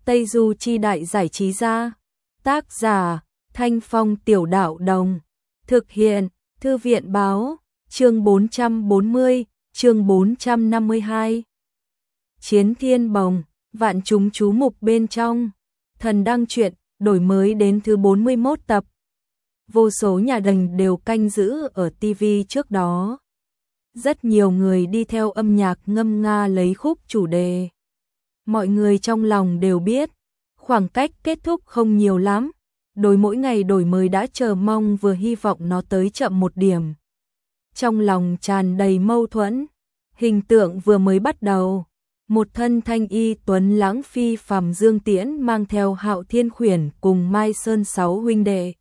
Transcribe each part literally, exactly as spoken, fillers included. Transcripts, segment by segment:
Tây Du Chi Đại Giải Trí Gia. Tác giả Thanh Phong Tiểu Đạo Đồng. Thực hiện Thư viện Báo. Chương bốn trăm bốn mươi, chương bốn trăm năm mươi hai. Chiến Thiên Bồng, vạn chúng chú mục bên trong. Thần đăng truyện, đổi mới đến thứ bốn mươi mốt tập. Vô số nhà đành đều canh giữ ở ti vi trước đó. Rất nhiều người đi theo âm nhạc ngâm nga lấy khúc chủ đề. Mọi người trong lòng đều biết, khoảng cách kết thúc không nhiều lắm. Đối mỗi ngày đổi mới đã chờ mong vừa hy vọng nó tới chậm một điểm. Trong lòng tràn đầy mâu thuẫn, hình tượng vừa mới bắt đầu. Một thân thanh y tuấn lãng phi phàm Dương Tiễn mang theo Hạo Thiên Khuyển cùng Mai Sơn sáu huynh đệ.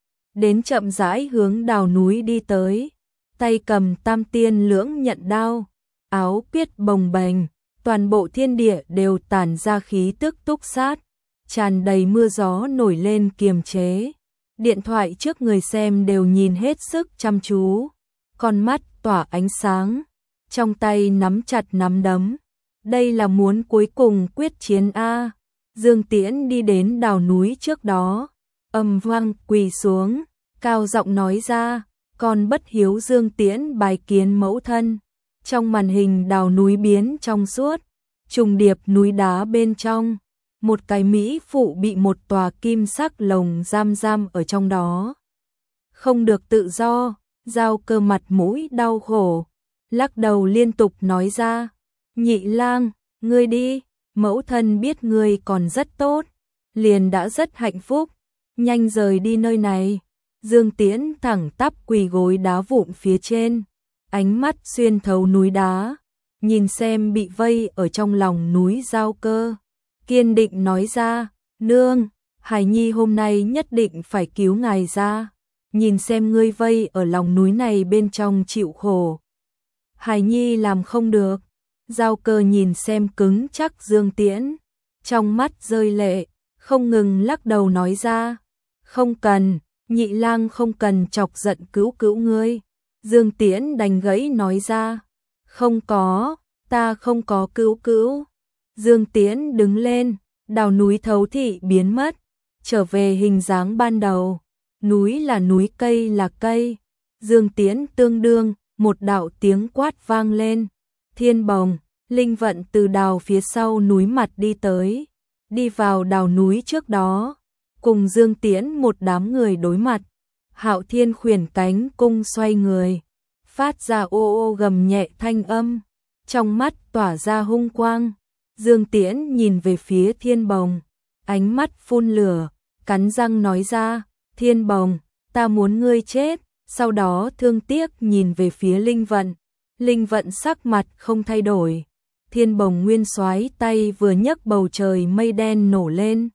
Đến chậm rãi hướng đào núi đi tới, tay cầm tam tiên lưỡng nhận đao, áo piết bồng bềnh, toàn bộ thiên địa đều tản ra khí tức túc sát, tràn đầy mưa gió nổi lên kiềm chế. Điện thoại trước người xem đều nhìn hết sức chăm chú, con mắt tỏa ánh sáng, trong tay nắm chặt nắm đấm. Đây là muốn cuối cùng quyết chiến A. Dương Tiễn đi đến đào núi trước đó, ầm vang quỳ xuống, cao giọng nói ra, con bất hiếu Dương Tiễn bài kiến mẫu thân. Trong màn hình đào núi biến trong suốt, trùng điệp núi đá bên trong, một cái mỹ phụ bị một tòa kim sắc lồng giam giam ở trong đó. Không được tự do, Giao Cơ mặt mũi đau khổ, lắc đầu liên tục nói ra, Nhị lang, ngươi đi, mẫu thân biết ngươi còn rất tốt, liền đã rất hạnh phúc, nhanh rời đi nơi này. Dương Tiễn thẳng tắp quỳ gối đá vụn phía trên, ánh mắt xuyên thấu núi đá, nhìn xem bị vây ở trong lòng núi Giao Cơ, kiên định nói ra, nương, Hải Nhi hôm nay nhất định phải cứu ngài ra, nhìn xem ngươi vây ở lòng núi này bên trong chịu khổ. Hải Nhi làm không được. Giao Cơ nhìn xem cứng chắc Dương Tiễn, trong mắt rơi lệ, không ngừng lắc đầu nói ra, không cần, nhị lang không cần chọc giận cứu cứu ngươi. Dương Tiễn đành gãy nói ra, không có, ta không có cứu cứu. Dương Tiễn đứng lên, đào núi thấu thị biến mất, trở về hình dáng ban đầu, núi là núi, cây là cây. Dương Tiễn tương đương, một đạo tiếng quát vang lên. Thiên Bồng, Linh Vận từ đào phía sau núi mặt đi tới, đi vào đào núi trước đó, cùng Dương Tiễn một đám người đối mặt. Hạo Thiên Khuyển cánh cung xoay người, phát ra ô ô gầm nhẹ thanh âm, trong mắt tỏa ra hung quang. Dương Tiễn nhìn về phía Thiên Bồng, ánh mắt phun lửa, cắn răng nói ra, Thiên Bồng, ta muốn ngươi chết. Sau đó thương tiếc nhìn về phía Linh Vận. Linh Vận sắc mặt không thay đổi. Thiên Bồng nguyên soái tay vừa nhấc, bầu trời mây đen nổ lên.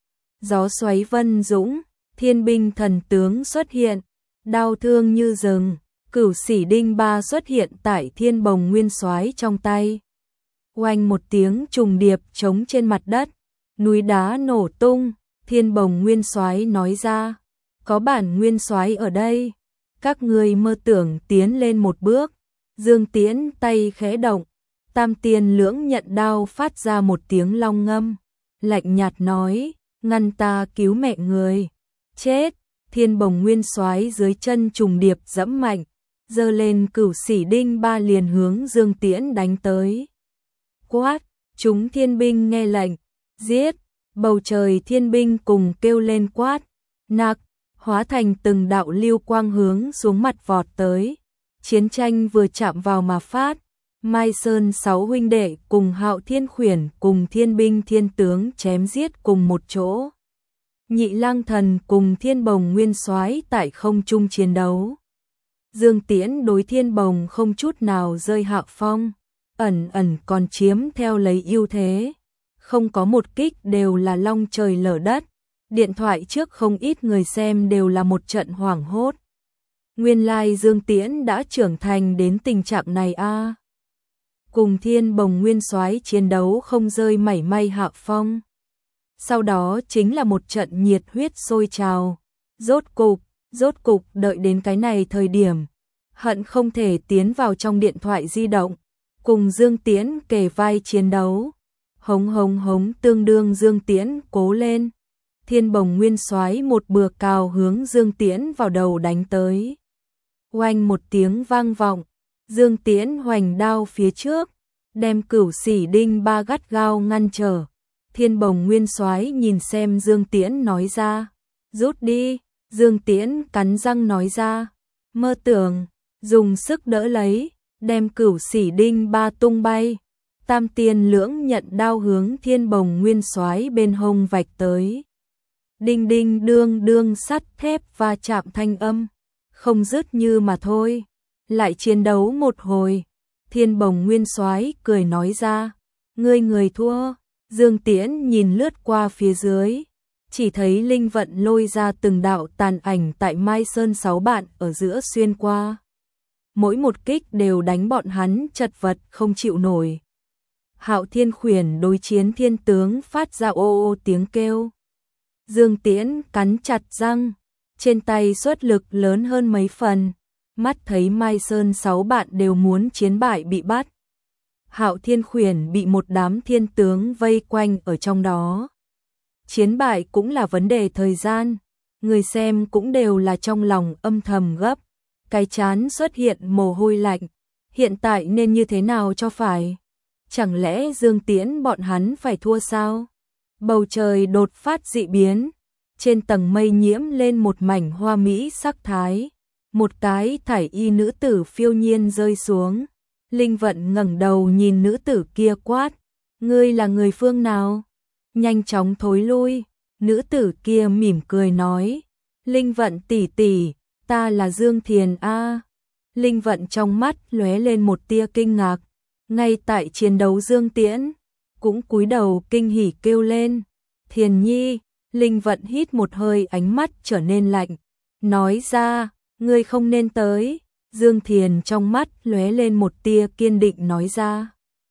Gió xoáy vân dũng, thiên binh thần tướng xuất hiện, đao thương như rừng, cửu xỉ đinh ba xuất hiện tại Thiên Bồng nguyên soái trong tay. Oanh một tiếng trùng điệp trống trên mặt đất, núi đá nổ tung. Thiên Bồng nguyên soái nói ra, có bản nguyên soái ở đây, các ngươi mơ tưởng tiến lên một bước. Dương Tiễn tay khẽ động, tam tiên lưỡng nhận đao phát ra một tiếng long ngâm, lạnh nhạt nói, ngăn ta cứu mẹ người. Chết. Thiên Bồng nguyên soái dưới chân trùng điệp dẫm mạnh, giơ lên cửu xỉ đinh ba liền hướng Dương Tiễn đánh tới. Quát, chúng thiên binh nghe lệnh, giết. Bầu trời thiên binh cùng kêu lên quát, nặc, hóa thành từng đạo lưu quang hướng xuống mặt vọt tới. Chiến tranh vừa chạm vào mà phát, Mai Sơn sáu huynh đệ cùng Hạo Thiên Khuyển cùng thiên binh thiên tướng chém giết cùng một chỗ. Nhị lang thần cùng Thiên Bồng nguyên soái tại không trung chiến đấu. Dương Tiễn đối Thiên Bồng không chút nào rơi hạ phong, ẩn ẩn còn chiếm theo lấy ưu thế. Không có một kích đều là long trời lở đất. Điện thoại trước không ít người xem đều là một trận hoảng hốt. Nguyên lai Dương Tiễn đã trưởng thành đến tình trạng này a. À. Cùng Thiên Bồng nguyên soái chiến đấu không rơi mảy may hạ phong. Sau đó chính là một trận nhiệt huyết sôi trào. Rốt cục, rốt cục đợi đến cái này thời điểm, hận không thể tiến vào trong điện thoại di động, cùng Dương Tiễn kề vai chiến đấu. Hống hống hống, tương đương Dương Tiễn cố lên. Thiên Bồng Nguyên Soái một bừa cào hướng Dương Tiễn vào đầu đánh tới. Oanh một tiếng vang vọng, Dương Tiễn hoành đao phía trước, đem Cửu Sỉ Đinh ba gắt gao ngăn trở. Thiên Bồng Nguyên Soái nhìn xem Dương Tiễn nói ra, rút đi. Dương Tiễn cắn răng nói ra, mơ tưởng, dùng sức đỡ lấy, đem Cửu Sỉ Đinh ba tung bay. Tam Tiên Lưỡng nhận đao hướng Thiên Bồng Nguyên Soái bên hông vạch tới. Đinh đinh đương đương, sắt thép va chạm thanh âm, không dứt như mà thôi. Lại chiến đấu một hồi, Thiên Bồng Nguyên Soái cười nói ra, ngươi người thua. Dương Tiễn nhìn lướt qua phía dưới, chỉ thấy linh vận lôi ra từng đạo tàn ảnh tại Mai Sơn sáu bạn ở giữa xuyên qua. Mỗi một kích đều đánh bọn hắn chật vật không chịu nổi. Hạo Thiên Khuyển đối chiến thiên tướng phát ra ô ô tiếng kêu. Dương Tiễn cắn chặt răng, trên tay xuất lực lớn hơn mấy phần, mắt thấy Mai Sơn sáu bạn đều muốn chiến bại bị bắt. Hạo Thiên Khuyển bị một đám thiên tướng vây quanh ở trong đó. Chiến bại cũng là vấn đề thời gian, người xem cũng đều là trong lòng âm thầm gấp, cái chán xuất hiện mồ hôi lạnh, hiện tại nên như thế nào cho phải? Chẳng lẽ Dương Tiễn bọn hắn phải thua sao? Bầu trời đột phát dị biến, trên tầng mây nhiễm lên một mảnh hoa mỹ sắc thái, một cái thải y nữ tử phiêu nhiên rơi xuống. Linh Vận ngẩng đầu nhìn nữ tử kia quát, ngươi là người phương nào? Nhanh chóng thối lui. Nữ tử kia mỉm cười nói, Linh Vận tỷ tỷ, ta là Dương Thiền a. Linh Vận trong mắt lóe lên một tia kinh ngạc, ngay tại chiến đấu Dương Tiễn cũng cúi đầu kinh hỉ kêu lên, Thiền nhi. Linh Vận hít một hơi, ánh mắt trở nên lạnh, nói ra, ngươi không nên tới. Dương Thiền trong mắt lóe lên một tia kiên định nói ra,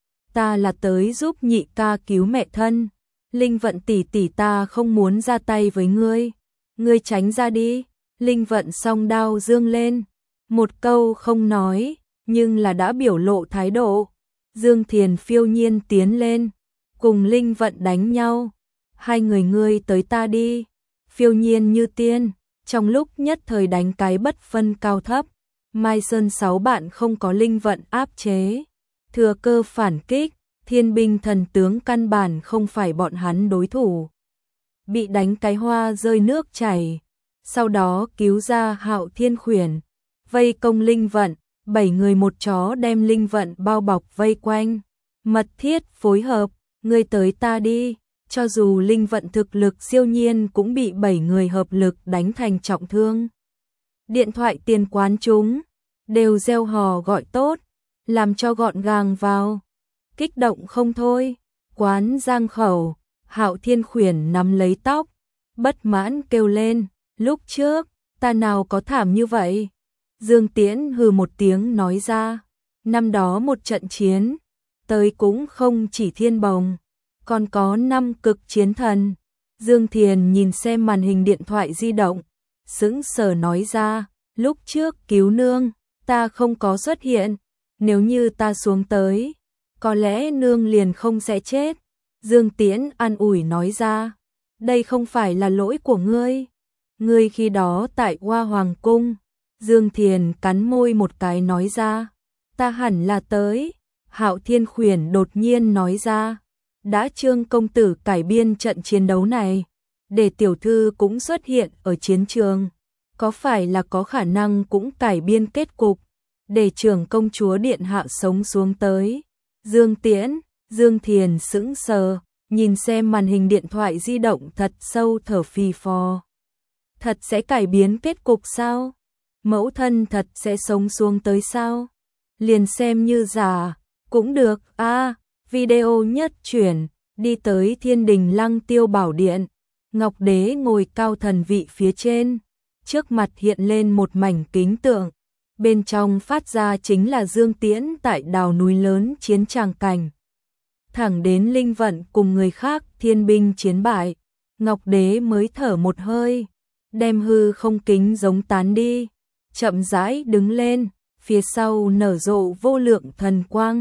ta là tới giúp nhị ca cứu mẹ thân. Linh Vận tỷ tỷ, ta không muốn ra tay với ngươi, ngươi tránh ra đi. Linh Vận song đao dương lên, một câu không nói, nhưng là đã biểu lộ thái độ. Dương Thiền phiêu nhiên tiến lên, cùng Linh Vận đánh nhau. Hai người ngươi tới ta đi. Phiêu nhiên như tiên, trong lúc nhất thời đánh cái bất phân cao thấp. Mai Sơn sáu bạn không có Linh Vận áp chế, thừa cơ phản kích, thiên binh thần tướng căn bản không phải bọn hắn đối thủ. Bị đánh cái hoa rơi nước chảy, sau đó cứu ra Hạo Thiên Khuyển, vây công Linh Vận, bảy người một chó đem Linh Vận bao bọc vây quanh, mật thiết phối hợp, ngươi tới ta đi. Cho dù Linh Vận thực lực siêu nhiên cũng bị bảy người hợp lực đánh thành trọng thương. Điện thoại tiền quán chúng đều reo hò gọi tốt, làm cho gọn gàng vào. Kích động không thôi, quán Giang Khẩu, Hạo Thiên Khuyển nắm lấy tóc, bất mãn kêu lên, lúc trước, ta nào có thảm như vậy. Dương Tiễn hừ một tiếng nói ra, năm đó một trận chiến, tới cũng không chỉ Thiên Bồng, còn có năm cực chiến thần. Dương Thiền nhìn xem màn hình điện thoại di động, sững sờ nói ra, lúc trước cứu nương, ta không có xuất hiện, nếu như ta xuống tới, có lẽ nương liền không sẽ chết. Dương Tiễn an ủi nói ra, đây không phải là lỗi của ngươi, ngươi khi đó tại Hoa Hoàng Cung. Dương Thiền cắn môi một cái nói ra, ta hẳn là tới. Hạo Thiên Khuyển đột nhiên nói ra, đã Trương công tử cải biên trận chiến đấu này, để tiểu thư cũng xuất hiện ở chiến trường, có phải là có khả năng cũng cải biên kết cục, để trưởng công chúa điện hạ sống xuống tới. Dương Tiễn, Dương Thiền sững sờ, nhìn xem màn hình điện thoại di động thật sâu thở phì phò. Thật sẽ cải biến kết cục sao? Mẫu thân thật sẽ sống xuống tới sao? Liền xem như giả, cũng được. A, à, video nhất chuyển, đi tới Thiên Đình Lăng Tiêu Bảo Điện. Ngọc Đế ngồi cao thần vị phía trên, trước mặt hiện lên một mảnh kính tượng, bên trong phát ra chính là Dương Tiễn tại đào núi lớn chiến tràng cảnh. Thẳng đến Linh Vận cùng người khác thiên binh chiến bại, Ngọc Đế mới thở một hơi, đem hư không kính giống tán đi, chậm rãi đứng lên, phía sau nở rộ vô lượng thần quang,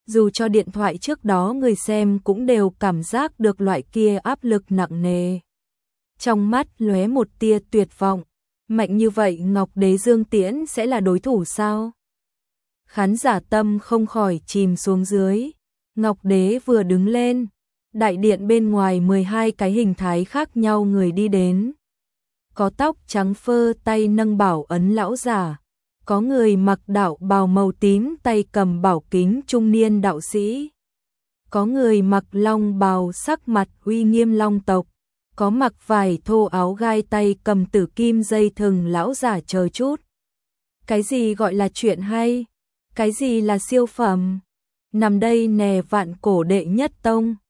Dù cho điện thoại trước đó người xem cũng đều cảm giác được loại kia áp lực nặng nề. Trong mắt lóe một tia tuyệt vọng, mạnh như vậy Ngọc Đế Dương Tiễn sẽ là đối thủ sao? Khán giả tâm không khỏi chìm xuống dưới. Ngọc Đế vừa đứng lên, đại điện bên ngoài mười hai cái hình thái khác nhau người đi đến. Có tóc trắng phơ tay nâng bảo ấn lão giả, có người mặc đạo bào màu tím tay cầm bảo kính trung niên đạo sĩ. Có người mặc long bào sắc mặt uy nghiêm long tộc, có mặc vải thô áo gai tay cầm tử kim dây thừng lão giả chờ chút. Cái gì gọi là chuyện hay? Cái gì là siêu phẩm? Nằm đây nè vạn cổ đệ nhất tông.